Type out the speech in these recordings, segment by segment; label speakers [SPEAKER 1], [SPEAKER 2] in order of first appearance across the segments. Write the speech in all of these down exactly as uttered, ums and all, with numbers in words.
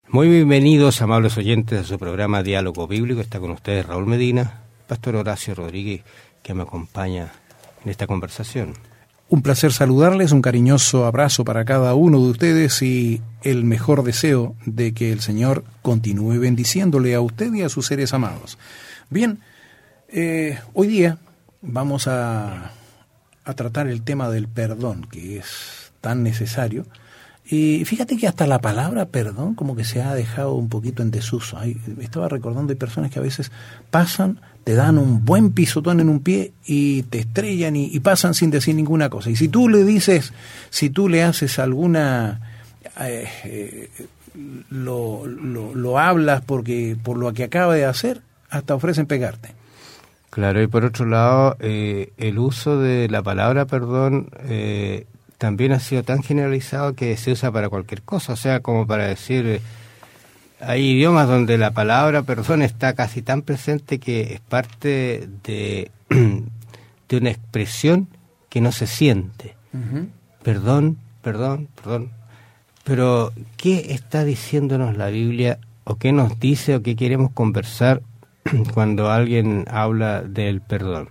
[SPEAKER 1] Muy bienvenidos, amables oyentes, a su programa Diálogo Bíblico. Está con ustedes Raúl Medina, Pastor Horacio Rodríguez, que me acompaña en esta conversación.
[SPEAKER 2] Un placer saludarles, un cariñoso abrazo para cada uno de ustedes y el mejor deseo de que el Señor continúe bendiciéndole a usted y a sus seres amados. Bien, eh, hoy día vamos a, a tratar el tema del perdón, que es tan necesario. Y fíjate que hasta la palabra perdón como que se ha dejado un poquito en desuso. Hay, estaba recordando, hay personas que a veces pasan, te dan un buen pisotón en un pie y te estrellan y, y pasan sin decir ninguna cosa. Y si tú le dices, si tú le haces alguna, eh, eh, lo, lo, lo hablas porque por lo que acaba de hacer, hasta ofrecen pegarte.
[SPEAKER 1] Claro, y por otro lado, eh, el uso de la palabra perdón eh, también ha sido tan generalizado que se usa para cualquier cosa, o sea, como para decir, eh, hay idiomas donde la palabra perdón está casi tan presente que es parte de, de una expresión que no se siente. Uh-huh. Perdón, perdón, perdón. Pero, ¿qué está diciéndonos la Biblia, o qué nos dice, o qué queremos conversar cuando alguien habla del perdón?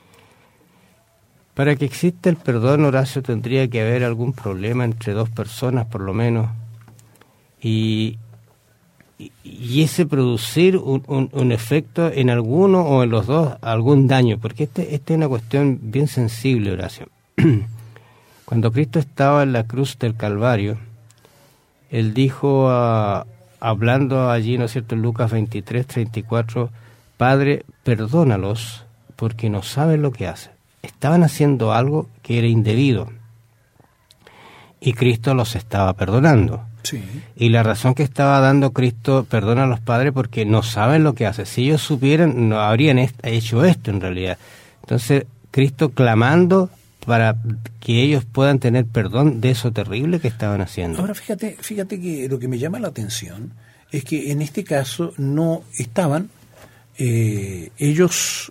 [SPEAKER 1] Para que exista el perdón, Horacio, tendría que haber algún problema entre dos personas, por lo menos, y, y, y ese producir un, un, un efecto en alguno o en los dos, algún daño, porque este, este es una cuestión bien sensible, Horacio. Cuando Cristo estaba en la cruz del Calvario, Él dijo, uh, hablando allí, ¿no es cierto?, en Lucas veintitrés, treinta y cuatro, Padre, perdónalos, porque no saben lo que hacen. Estaban haciendo algo que era indebido y Cristo los estaba perdonando.
[SPEAKER 2] Sí.
[SPEAKER 1] Y la razón que estaba dando Cristo perdona a los padres porque no saben lo que hacen. Si ellos supieran, no habrían est- hecho esto en realidad. Entonces, Cristo clamando para que ellos puedan tener perdón de eso terrible que estaban haciendo.
[SPEAKER 2] Ahora, fíjate, fíjate que lo que me llama la atención es que en este caso no estaban Eh, ellos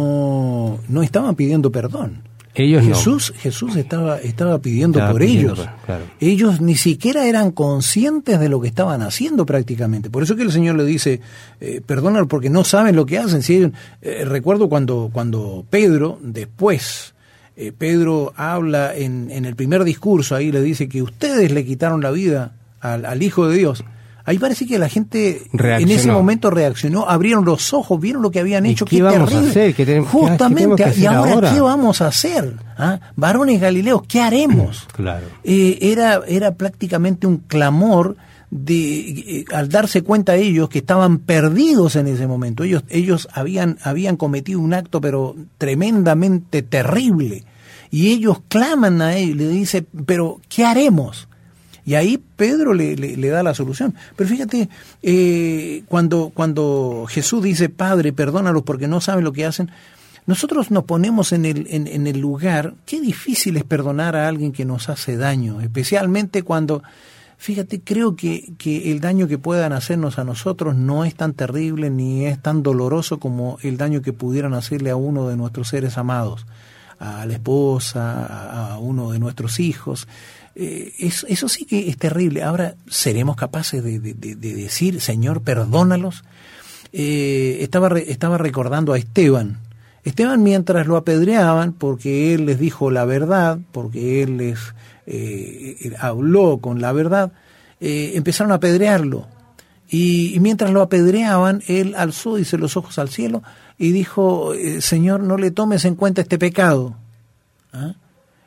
[SPEAKER 2] no no estaban pidiendo perdón.
[SPEAKER 1] Ellos
[SPEAKER 2] Jesús
[SPEAKER 1] no.
[SPEAKER 2] Jesús estaba estaba pidiendo
[SPEAKER 1] estaba
[SPEAKER 2] por
[SPEAKER 1] pidiendo,
[SPEAKER 2] ellos.
[SPEAKER 1] Claro.
[SPEAKER 2] Ellos ni siquiera eran conscientes de lo que estaban haciendo prácticamente. Por eso que el Señor le dice, eh, perdónalo porque no saben lo que hacen. ¿Sí? Eh, recuerdo cuando cuando Pedro después eh, Pedro habla en, en el primer discurso, ahí le dice que ustedes le quitaron la vida al, al Hijo de Dios. Ahí parece que la gente reaccionó. En ese momento reaccionó, abrieron los ojos, vieron lo que habían hecho.
[SPEAKER 1] ¿Qué,
[SPEAKER 2] qué
[SPEAKER 1] vamos
[SPEAKER 2] terrible.
[SPEAKER 1] a hacer? ¿Qué tenemos,
[SPEAKER 2] Justamente,
[SPEAKER 1] ¿qué, qué
[SPEAKER 2] y ahora,
[SPEAKER 1] ahora,
[SPEAKER 2] ¿qué vamos a hacer? ¿Ah? Varones Galileos, ¿qué haremos?
[SPEAKER 1] Claro.
[SPEAKER 2] Eh, era, era prácticamente un clamor de eh, al darse cuenta ellos que estaban perdidos en ese momento. Ellos, ellos habían, habían cometido un acto pero tremendamente terrible. Y ellos claman a él, le dicen, pero ¿qué haremos? Y ahí Pedro le, le, le da la solución. Pero fíjate, eh, cuando, cuando Jesús dice, Padre, perdónalos porque no saben lo que hacen, nosotros nos ponemos en el, en, en el lugar, qué difícil es perdonar a alguien que nos hace daño, especialmente cuando, fíjate, creo que, que el daño que puedan hacernos a nosotros no es tan terrible ni es tan doloroso como el daño que pudieran hacerle a uno de nuestros seres amados, a la esposa, a uno de nuestros hijos. Eh, eso, eso sí que es terrible. Ahora, ¿seremos capaces de, de, de, de decir, Señor, perdónalos? Eh, estaba, re, estaba recordando a Esteban. Esteban, mientras lo apedreaban, porque él les dijo la verdad, porque él les eh, habló con la verdad, eh, empezaron a apedrearlo. Y, y mientras lo apedreaban, él alzó, dice, los ojos al cielo y dijo, eh, Señor, no le tomes en cuenta este pecado. ¿Ah?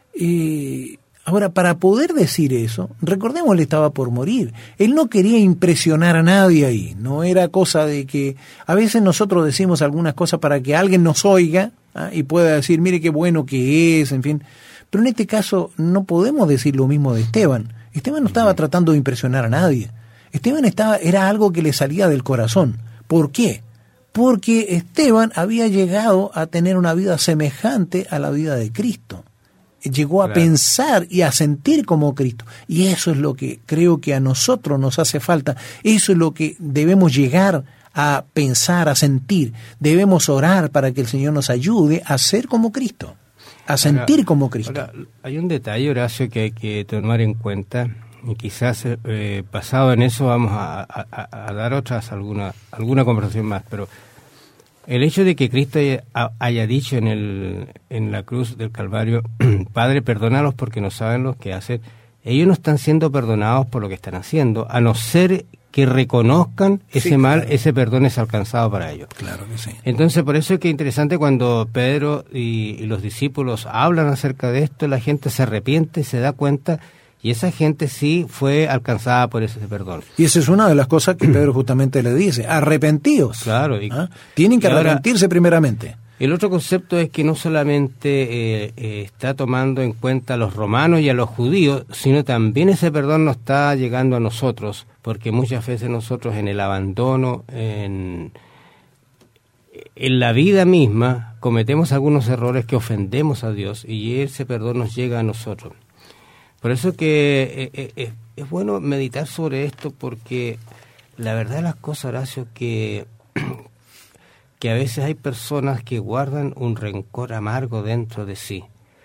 [SPEAKER 2] Y ahora, para poder decir eso, recordemos, él estaba por morir. Él no quería impresionar a nadie ahí. No era cosa de que... A veces nosotros decimos algunas cosas para que alguien nos oiga, ¿ah? Y pueda decir, mire qué bueno que es, en fin. Pero en este caso no podemos decir lo mismo de Esteban. Esteban no estaba tratando de impresionar a nadie. Esteban estaba, era algo que le salía del corazón. ¿Por qué? Porque Esteban había llegado a tener una vida semejante a la vida de Cristo. Llegó a claro. pensar y a sentir como Cristo. Y eso es lo que creo que a nosotros nos hace falta. Eso es lo que debemos llegar a pensar, a sentir. Debemos orar para que el Señor nos ayude a ser como Cristo, a sentir ahora, como Cristo.
[SPEAKER 1] Ahora, hay un detalle, Horacio, que hay que tomar en cuenta, y quizás eh, basado en eso vamos a, a, a dar otras, alguna, alguna conversación más, pero el hecho de que Cristo haya, haya dicho en, el, en la cruz del Calvario, Padre, perdónalos porque no saben lo que hacen, ellos no están siendo perdonados por lo que están haciendo, a no ser que reconozcan ese sí, mal, claro. Ese perdón es alcanzado para ellos.
[SPEAKER 2] Claro que sí.
[SPEAKER 1] Entonces, por eso es que es interesante cuando Pedro y, y los discípulos hablan acerca de esto, la gente se arrepiente, se da cuenta, y esa gente sí fue alcanzada por ese perdón.
[SPEAKER 2] Y esa es una de las cosas que Pedro justamente le dice, arrepentíos.
[SPEAKER 1] Claro. Y,
[SPEAKER 2] ¿Ah? Tienen que arrepentirse ahora, primeramente.
[SPEAKER 1] El otro concepto es que no solamente eh, eh, está tomando en cuenta a los romanos y a los judíos, sino también ese perdón nos está llegando a nosotros, porque muchas veces nosotros en el abandono, en, en la vida misma, cometemos algunos errores que ofendemos a Dios y ese perdón nos llega a nosotros. Por eso que eh, eh, es bueno meditar sobre esto, porque la verdad de las cosas, Horacio, que... que a veces hay personas que guardan un rencor amargo dentro de sí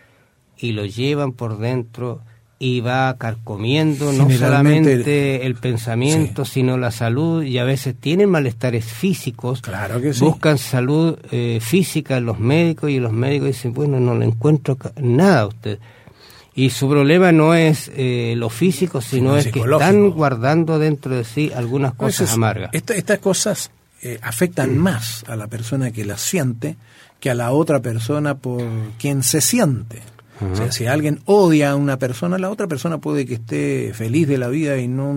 [SPEAKER 1] y lo llevan por dentro y va carcomiendo no solamente el pensamiento, sí. sino la salud, y a veces tienen malestares físicos,
[SPEAKER 2] claro que sí.
[SPEAKER 1] Buscan salud eh, física en los médicos y los médicos dicen, bueno, no le encuentro nada a usted. Y su problema no es eh, lo físico, sino sí, es que están guardando dentro de sí algunas cosas
[SPEAKER 2] es,
[SPEAKER 1] amargas.
[SPEAKER 2] Esta, estas cosas... Eh, afectan más a la persona que las siente que a la otra persona por quien se siente. Uh-huh. O sea, si alguien odia a una persona, la otra persona puede que esté feliz de la vida y no,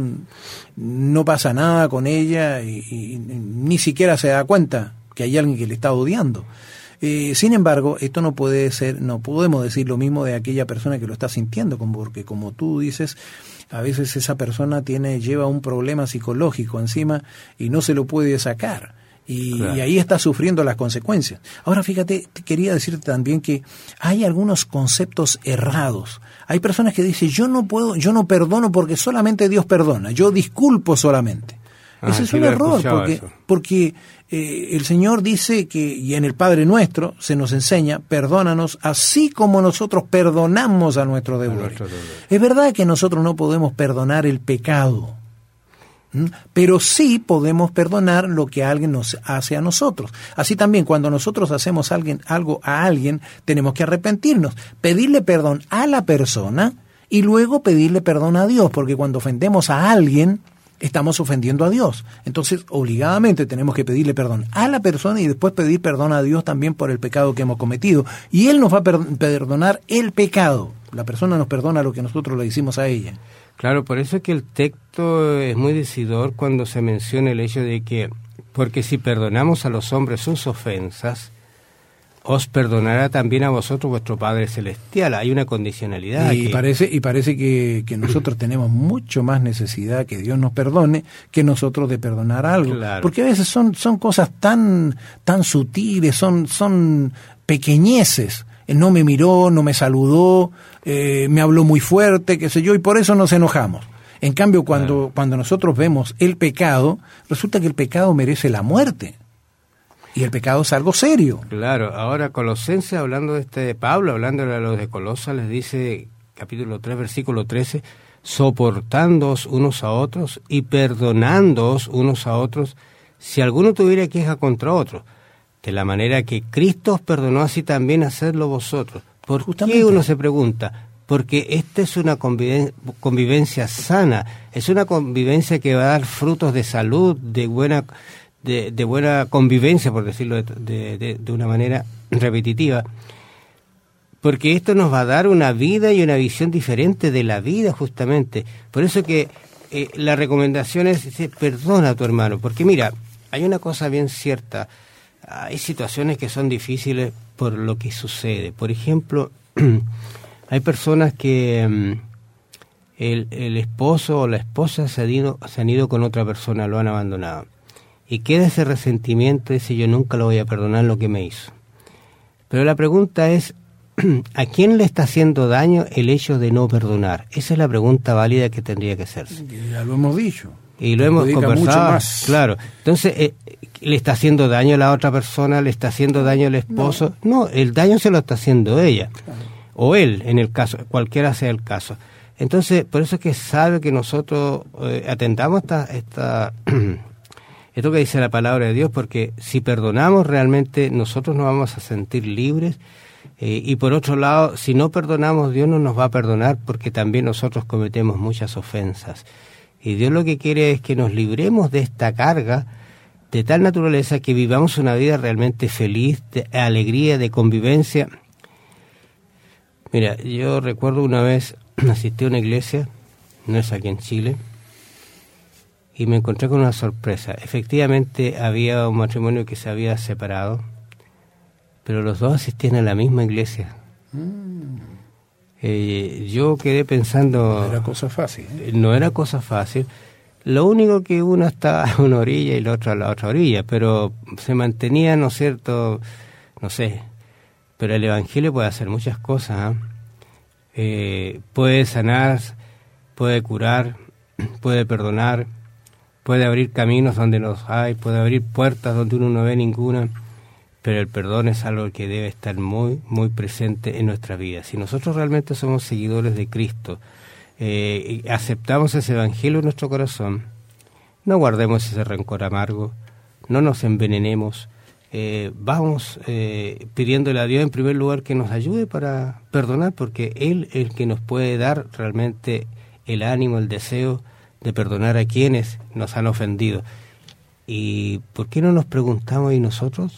[SPEAKER 2] no pasa nada con ella y, y ni siquiera se da cuenta que hay alguien que le está odiando. Eh, sin embargo, esto no puede ser, no podemos decir lo mismo de aquella persona que lo está sintiendo, porque como tú dices, a veces esa persona tiene lleva un problema psicológico encima y no se lo puede sacar. Y, claro. y ahí está sufriendo las consecuencias. Ahora, fíjate, quería decirte también que hay algunos conceptos errados. Hay personas que dicen, yo no puedo, yo no perdono porque solamente Dios perdona, yo disculpo solamente. Ah, Ese es un error, porque, porque eh, el Señor dice que, y en el Padre Nuestro se nos enseña, perdónanos así como nosotros perdonamos a nuestros deudores. Es verdad que nosotros no podemos perdonar el pecado, ¿m? Pero sí podemos perdonar lo que alguien nos hace a nosotros. Así también, cuando nosotros hacemos alguien, algo a alguien, tenemos que arrepentirnos, pedirle perdón a la persona y luego pedirle perdón a Dios, porque cuando ofendemos a alguien, estamos ofendiendo a Dios. Entonces, obligadamente tenemos que pedirle perdón a la persona y después pedir perdón a Dios también por el pecado que hemos cometido. Y Él nos va a per- perdonar el pecado. La persona nos perdona lo que nosotros le hicimos a ella.
[SPEAKER 1] Claro, por eso es que el texto es muy decidor cuando se menciona el hecho de que, porque si perdonamos a los hombres sus ofensas, os perdonará también a vosotros vuestro Padre Celestial. Hay una condicionalidad.
[SPEAKER 2] Y
[SPEAKER 1] que...
[SPEAKER 2] parece y parece que, que nosotros tenemos mucho más necesidad que Dios nos perdone que nosotros de perdonar algo.
[SPEAKER 1] Claro.
[SPEAKER 2] Porque a veces son son cosas tan tan sutiles, son son pequeñeces. No me miró, no me saludó, eh, me habló muy fuerte, qué sé yo, y por eso nos enojamos. En cambio, cuando, claro. cuando nosotros vemos el pecado, resulta que el pecado merece la muerte. Y el pecado es algo serio.
[SPEAKER 1] Claro, ahora Colosenses, hablando de este Pablo, hablando a los de Colosas, les dice, capítulo tres, versículo trece, soportándoos unos a otros y perdonándoos unos a otros, si alguno tuviera queja contra otro, de la manera que Cristo os perdonó, así también hacedlo vosotros. ¿Por Justamente. qué uno se pregunta? Porque esta es una conviven- convivencia sana, es una convivencia que va a dar frutos de salud, de buena... De, de buena convivencia, por decirlo de, de, de, de una manera repetitiva, porque esto nos va a dar una vida y una visión diferente de la vida, justamente. Por eso que eh, la recomendación es, dice, perdona a tu hermano, porque mira, hay una cosa bien cierta, hay situaciones que son difíciles por lo que sucede. Por ejemplo, hay personas que um, el, el esposo o la esposa se han ido, se han ido con otra persona, lo han abandonado. Y queda ese resentimiento, dice, yo nunca lo voy a perdonar lo que me hizo. Pero la pregunta es, ¿a quién le está haciendo daño el hecho de no perdonar? Esa es la pregunta válida que tendría que hacerse.
[SPEAKER 2] Ya lo hemos dicho.
[SPEAKER 1] Y lo hemos conversado. Mucho más. Claro. Entonces, eh, ¿le está haciendo daño a la otra persona? ¿Le está haciendo daño al esposo? No, no el daño se lo está haciendo ella. Claro. O él, en el caso, cualquiera sea el caso. Entonces, por eso es que sabe que nosotros eh, atendamos esta, esta esto que dice la palabra de Dios, porque si perdonamos realmente nosotros nos vamos a sentir libres, eh, y por otro lado, si no perdonamos, Dios no nos va a perdonar porque también nosotros cometemos muchas ofensas. Y Dios lo que quiere es que nos libremos de esta carga de tal naturaleza que vivamos una vida realmente feliz, de alegría, de convivencia. Mira, yo recuerdo una vez asistí a una iglesia, no es aquí en Chile, y me encontré con una sorpresa. Efectivamente había un matrimonio que se había separado, pero los dos asistían a la misma iglesia. Mm. Eh, yo quedé pensando...
[SPEAKER 2] No era cosa fácil. ¿eh?
[SPEAKER 1] No era cosa fácil. Lo único que uno estaba a una orilla y el otro a la otra orilla, pero se mantenía, ¿no es cierto? No sé, pero el Evangelio puede hacer muchas cosas. ¿eh? Eh, puede sanar, puede curar, puede perdonar, puede abrir caminos donde los hay, puede abrir puertas donde uno no ve ninguna, pero el perdón es algo que debe estar muy, muy presente en nuestra vida. Si nosotros realmente somos seguidores de Cristo, eh, aceptamos ese Evangelio en nuestro corazón, no guardemos ese rencor amargo, no nos envenenemos, eh, vamos eh, pidiéndole a Dios en primer lugar que nos ayude para perdonar, porque Él es el que nos puede dar realmente el ánimo, el deseo de perdonar a quienes nos han ofendido. ¿Y por qué no nos preguntamos y nosotros?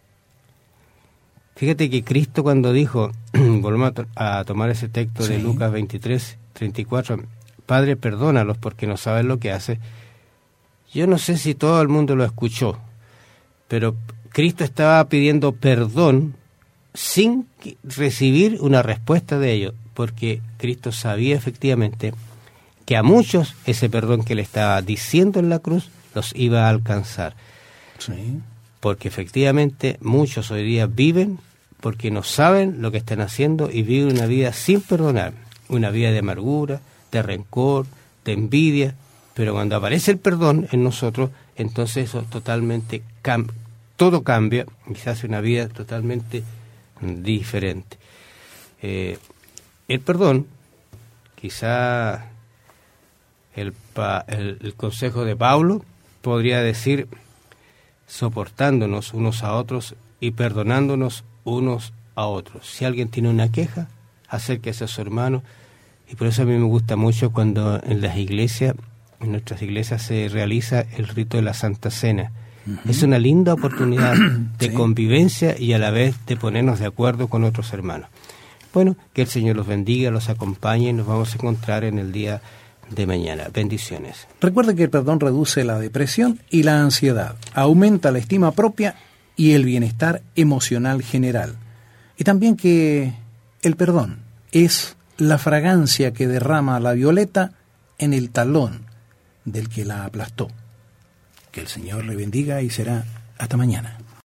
[SPEAKER 1] Fíjate que Cristo cuando dijo, volvemos a, to- a tomar ese texto sí. de Lucas veintitrés, treinta y cuatro, Padre, perdónalos porque no saben lo que hace. Yo no sé si todo el mundo lo escuchó, pero Cristo estaba pidiendo perdón sin recibir una respuesta de ellos, porque Cristo sabía efectivamente que a muchos ese perdón que le estaba diciendo en la cruz los iba a alcanzar.
[SPEAKER 2] Sí.
[SPEAKER 1] Porque efectivamente muchos hoy día viven porque no saben lo que están haciendo y viven una vida sin perdonar, una vida de amargura, de rencor, de envidia, pero cuando aparece el perdón en nosotros, entonces eso totalmente cambia, todo cambia y se hace una vida totalmente diferente. Eh, el perdón, quizá el, pa, el, el consejo de Pablo podría decir, soportándonos unos a otros y perdonándonos unos a otros. Si alguien tiene una queja, acérquese a su hermano. Y por eso a mí me gusta mucho cuando en las iglesias, en nuestras iglesias se realiza el rito de la Santa Cena. Uh-huh. Es una linda oportunidad de sí. convivencia y a la vez de ponernos de acuerdo con otros hermanos. Bueno, que el Señor los bendiga, los acompañe y nos vamos a encontrar en el día de mañana. Bendiciones.
[SPEAKER 2] Recuerde que el perdón reduce la depresión y la ansiedad, aumenta la estima propia y el bienestar emocional general. Y también que el perdón es la fragancia que derrama la violeta en el talón del que la aplastó. Que el Señor le bendiga y será hasta mañana.